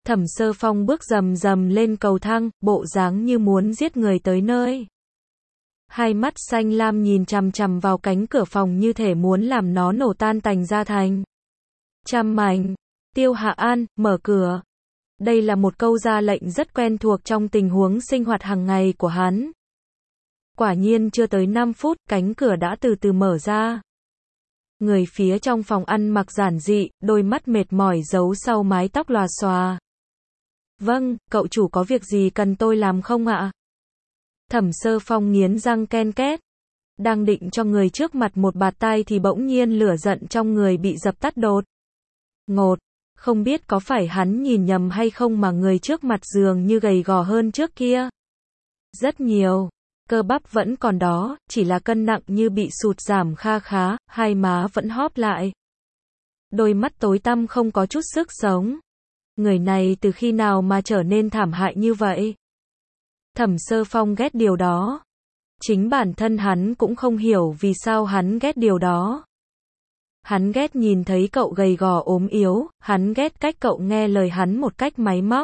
Thẩm Sơ Phong bước rầm rầm lên cầu thang, bộ dáng như muốn giết người tới nơi. Hai mắt xanh lam nhìn chằm chằm vào cánh cửa phòng như thể muốn làm nó nổ tan tành ra thành trăm mảnh. Tiêu Hạ An, mở cửa. Đây là một câu ra lệnh rất quen thuộc trong tình huống sinh hoạt hàng ngày của hắn. Quả nhiên chưa tới 5 phút, cánh cửa đã từ từ mở ra. Người phía trong phòng ăn mặc giản dị, đôi mắt mệt mỏi giấu sau mái tóc lòa xòa. Vâng, cậu chủ có việc gì cần tôi làm không ạ? Thẩm Sơ Phong nghiến răng ken két. Đang định cho người trước mặt một bạt tai thì bỗng nhiên lửa giận trong người bị dập tắt đột ngột. Không biết có phải hắn nhìn nhầm hay không mà người trước mặt dường như gầy gò hơn trước kia. Rất nhiều. Cơ bắp vẫn còn đó, chỉ là cân nặng như bị sụt giảm kha khá, hai má vẫn hóp lại. Đôi mắt tối tăm không có chút sức sống. Người này từ khi nào mà trở nên thảm hại như vậy? Thẩm Sơ Phong ghét điều đó. Chính bản thân hắn cũng không hiểu vì sao hắn ghét điều đó. Hắn ghét nhìn thấy cậu gầy gò ốm yếu, hắn ghét cách cậu nghe lời hắn một cách máy móc.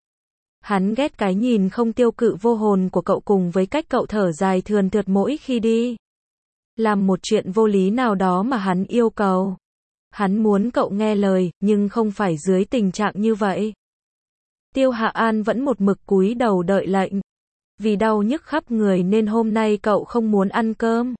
Hắn ghét cái nhìn không tiêu cự vô hồn của cậu cùng với cách cậu thở dài thườn thượt mỗi khi đi làm một chuyện vô lý nào đó mà hắn yêu cầu. Hắn muốn cậu nghe lời, nhưng không phải dưới tình trạng như vậy. Tiêu Hạ An vẫn một mực cúi đầu đợi lệnh. Vì đau nhức khắp người nên hôm nay cậu không muốn ăn cơm.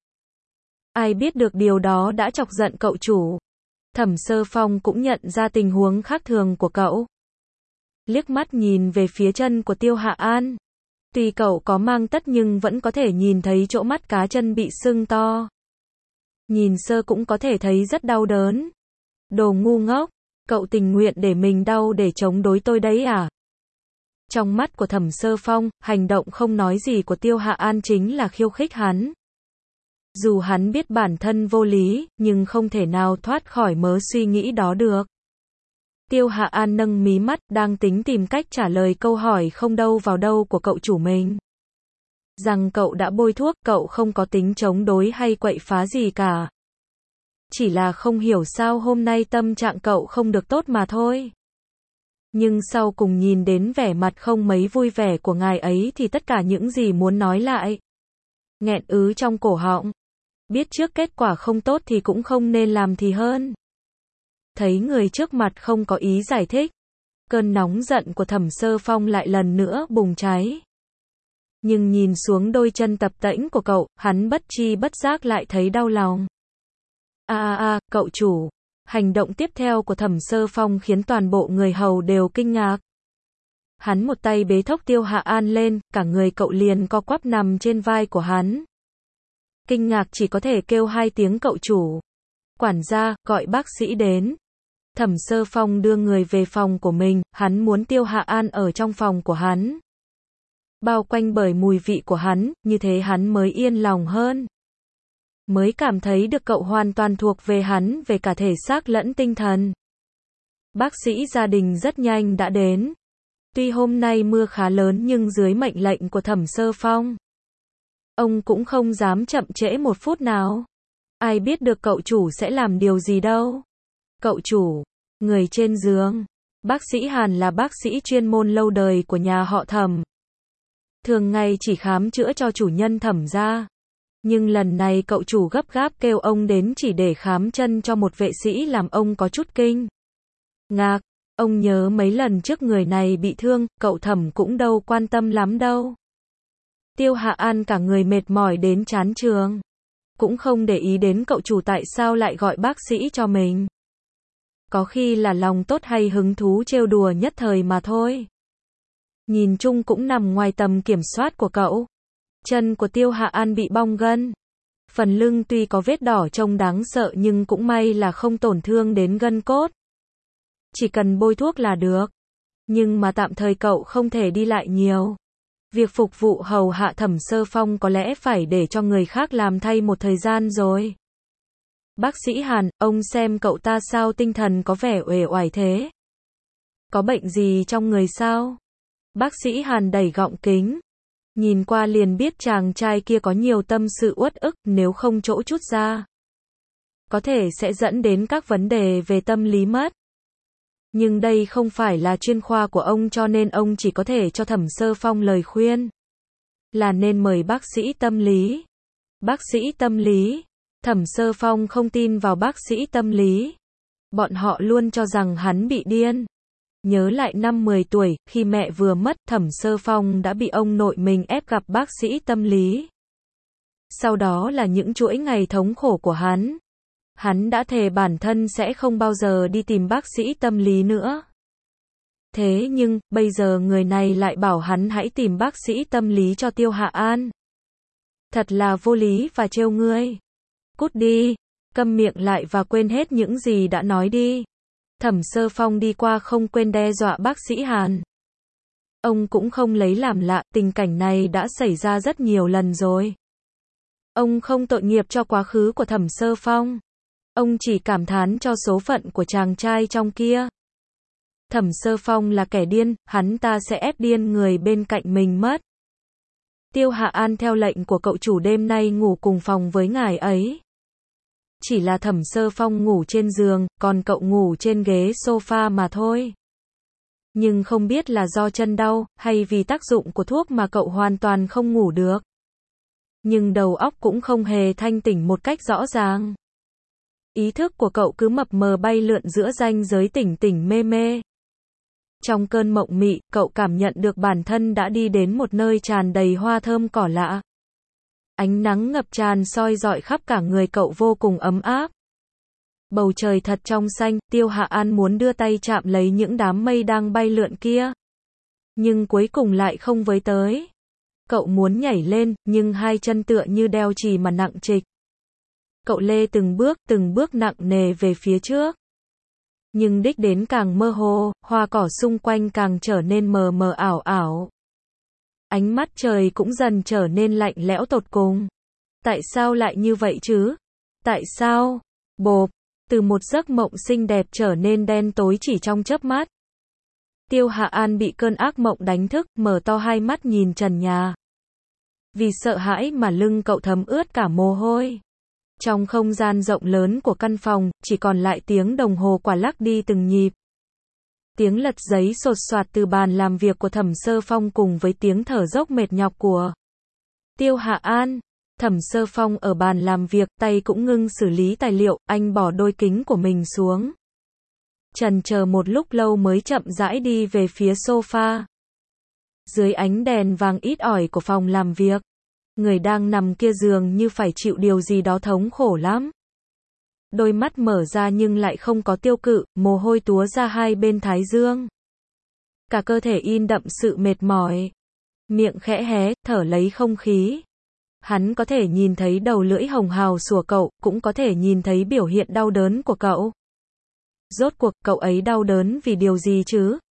Ai biết được điều đó đã chọc giận cậu chủ. Thẩm Sơ Phong cũng nhận ra tình huống khác thường của cậu. Liếc mắt nhìn về phía chân của Tiêu Hạ An. Tuy cậu có mang tất nhưng vẫn có thể nhìn thấy chỗ mắt cá chân bị sưng to. Nhìn sơ cũng có thể thấy rất đau đớn. Đồ ngu ngốc, cậu tình nguyện để mình đau để chống đối tôi đấy à? Trong mắt của Thẩm Sơ Phong, hành động không nói gì của Tiêu Hạ An chính là khiêu khích hắn. Dù hắn biết bản thân vô lý, nhưng không thể nào thoát khỏi mớ suy nghĩ đó được. Tiêu Hạ An nâng mí mắt, đang tính tìm cách trả lời câu hỏi không đâu vào đâu của cậu chủ mình. Rằng cậu đã bôi thuốc, cậu không có tính chống đối hay quậy phá gì cả. Chỉ là không hiểu sao hôm nay tâm trạng cậu không được tốt mà thôi. Nhưng sau cùng nhìn đến vẻ mặt không mấy vui vẻ của ngài ấy thì tất cả những gì muốn nói lại nghẹn ứ trong cổ họng. Biết trước kết quả không tốt thì cũng không nên làm thì hơn. Thấy người trước mặt không có ý giải thích, cơn nóng giận của Thẩm Sơ Phong lại lần nữa bùng cháy. Nhưng nhìn xuống đôi chân tập tễnh của cậu, hắn bất tri bất giác lại thấy đau lòng. Cậu chủ. Hành động tiếp theo của Thẩm Sơ Phong khiến toàn bộ người hầu đều kinh ngạc. Hắn một tay bế thốc Tiêu Hạ An lên, cả người cậu liền co quắp nằm trên vai của hắn. Kinh ngạc chỉ có thể kêu hai tiếng cậu chủ. Quản gia, gọi bác sĩ đến. Thẩm Sơ Phong đưa người về phòng của mình, hắn muốn Tiêu Hạ An ở trong phòng của hắn. Bao quanh bởi mùi vị của hắn, như thế hắn mới yên lòng hơn. Mới cảm thấy được cậu hoàn toàn thuộc về hắn về cả thể xác lẫn tinh thần. Bác sĩ gia đình rất nhanh đã đến. Tuy hôm nay mưa khá lớn nhưng dưới mệnh lệnh của Thẩm Sơ Phong, ông cũng không dám chậm trễ một phút nào. Ai biết được cậu chủ sẽ làm điều gì đâu. Cậu chủ, người trên giường. Bác sĩ Hàn là bác sĩ chuyên môn lâu đời của nhà họ Thẩm. Thường ngày chỉ khám chữa cho chủ nhân Thẩm gia. Nhưng lần này cậu chủ gấp gáp kêu ông đến chỉ để khám chân cho một vệ sĩ làm ông có chút kinh ngạc. Ông nhớ mấy lần trước người này bị thương, cậu Thẩm cũng đâu quan tâm lắm đâu. Tiêu Hạ An cả người mệt mỏi đến chán chường. Cũng không để ý đến cậu chủ tại sao lại gọi bác sĩ cho mình. Có khi là lòng tốt hay hứng thú trêu đùa nhất thời mà thôi. Nhìn chung cũng nằm ngoài tầm kiểm soát của cậu. Chân của Tiêu Hạ An bị bong gân. Phần lưng tuy có vết đỏ trông đáng sợ nhưng cũng may là không tổn thương đến gân cốt. Chỉ cần bôi thuốc là được. Nhưng mà tạm thời cậu không thể đi lại nhiều. Việc phục vụ hầu hạ Thẩm Sơ Phong có lẽ phải để cho người khác làm thay một thời gian rồi. Bác sĩ Hàn, ông xem cậu ta sao tinh thần có vẻ uể oải thế. Có bệnh gì trong người sao? Bác sĩ Hàn đẩy gọng kính. Nhìn qua liền biết chàng trai kia có nhiều tâm sự uất ức, nếu không chỗ chút ra có thể sẽ dẫn đến các vấn đề về tâm lý mất. Nhưng đây không phải là chuyên khoa của ông cho nên ông chỉ có thể cho Thẩm Sơ Phong lời khuyên. Là nên mời bác sĩ tâm lý. Bác sĩ tâm lý. Thẩm Sơ Phong không tin vào bác sĩ tâm lý. Bọn họ luôn cho rằng hắn bị điên. Nhớ lại năm 10 tuổi, khi mẹ vừa mất, Thẩm Sơ Phong đã bị ông nội mình ép gặp bác sĩ tâm lý. Sau đó là những chuỗi ngày thống khổ của hắn. Hắn đã thề bản thân sẽ không bao giờ đi tìm bác sĩ tâm lý nữa. Thế nhưng, bây giờ người này lại bảo hắn hãy tìm bác sĩ tâm lý cho Tiêu Hạ An. Thật là vô lý và trêu ngươi. Cút đi, câm miệng lại và quên hết những gì đã nói đi. Thẩm Sơ Phong đi qua không quên đe dọa bác sĩ Hàn. Ông cũng không lấy làm lạ, tình cảnh này đã xảy ra rất nhiều lần rồi. Ông không tội nghiệp cho quá khứ của Thẩm Sơ Phong. Ông chỉ cảm thán cho số phận của chàng trai trong kia. Thẩm Sơ Phong là kẻ điên, hắn ta sẽ ép điên người bên cạnh mình mất. Tiêu Hạ An theo lệnh của cậu chủ đêm nay ngủ cùng phòng với ngài ấy. Chỉ là Thẩm Sơ Phong ngủ trên giường, còn cậu ngủ trên ghế sofa mà thôi. Nhưng không biết là do chân đau, hay vì tác dụng của thuốc mà cậu hoàn toàn không ngủ được. Nhưng đầu óc cũng không hề thanh tỉnh một cách rõ ràng. Ý thức của cậu cứ mập mờ bay lượn giữa ranh giới tỉnh tỉnh mê mê. Trong cơn mộng mị, cậu cảm nhận được bản thân đã đi đến một nơi tràn đầy hoa thơm cỏ lạ. Ánh nắng ngập tràn soi rọi khắp cả người cậu vô cùng ấm áp. Bầu trời thật trong xanh, Tiêu Hạ An muốn đưa tay chạm lấy những đám mây đang bay lượn kia. Nhưng cuối cùng lại không với tới. Cậu muốn nhảy lên, nhưng hai chân tựa như đeo chì mà nặng trịch. Cậu lê từng bước nặng nề về phía trước. Nhưng đích đến càng mơ hồ, hoa cỏ xung quanh càng trở nên mờ mờ ảo ảo. Ánh mắt trời cũng dần trở nên lạnh lẽo tột cùng. Tại sao lại như vậy chứ? Tại sao? Bộp, từ một giấc mộng xinh đẹp trở nên đen tối chỉ trong chớp mắt. Tiêu Hạ An bị cơn ác mộng đánh thức, mở to hai mắt nhìn trần nhà. Vì sợ hãi mà lưng cậu thấm ướt cả mồ hôi. Trong không gian rộng lớn của căn phòng, chỉ còn lại tiếng đồng hồ quả lắc đi từng nhịp. Tiếng lật giấy sột soạt từ bàn làm việc của Thẩm Sơ Phong cùng với tiếng thở dốc mệt nhọc của Tiêu Hạ An. Thẩm Sơ Phong ở bàn làm việc, tay cũng ngưng xử lý tài liệu, anh bỏ đôi kính của mình xuống. Chần chờ một lúc lâu mới chậm rãi đi về phía sofa. Dưới ánh đèn vàng ít ỏi của phòng làm việc, người đang nằm kia dường như phải chịu điều gì đó thống khổ lắm. Đôi mắt mở ra nhưng lại không có tiêu cự, mồ hôi túa ra hai bên thái dương. Cả cơ thể in đậm sự mệt mỏi. Miệng khẽ hé, thở lấy không khí. Hắn có thể nhìn thấy đầu lưỡi hồng hào sủa cậu, cũng có thể nhìn thấy biểu hiện đau đớn của cậu. Rốt cuộc, cậu ấy đau đớn vì điều gì chứ?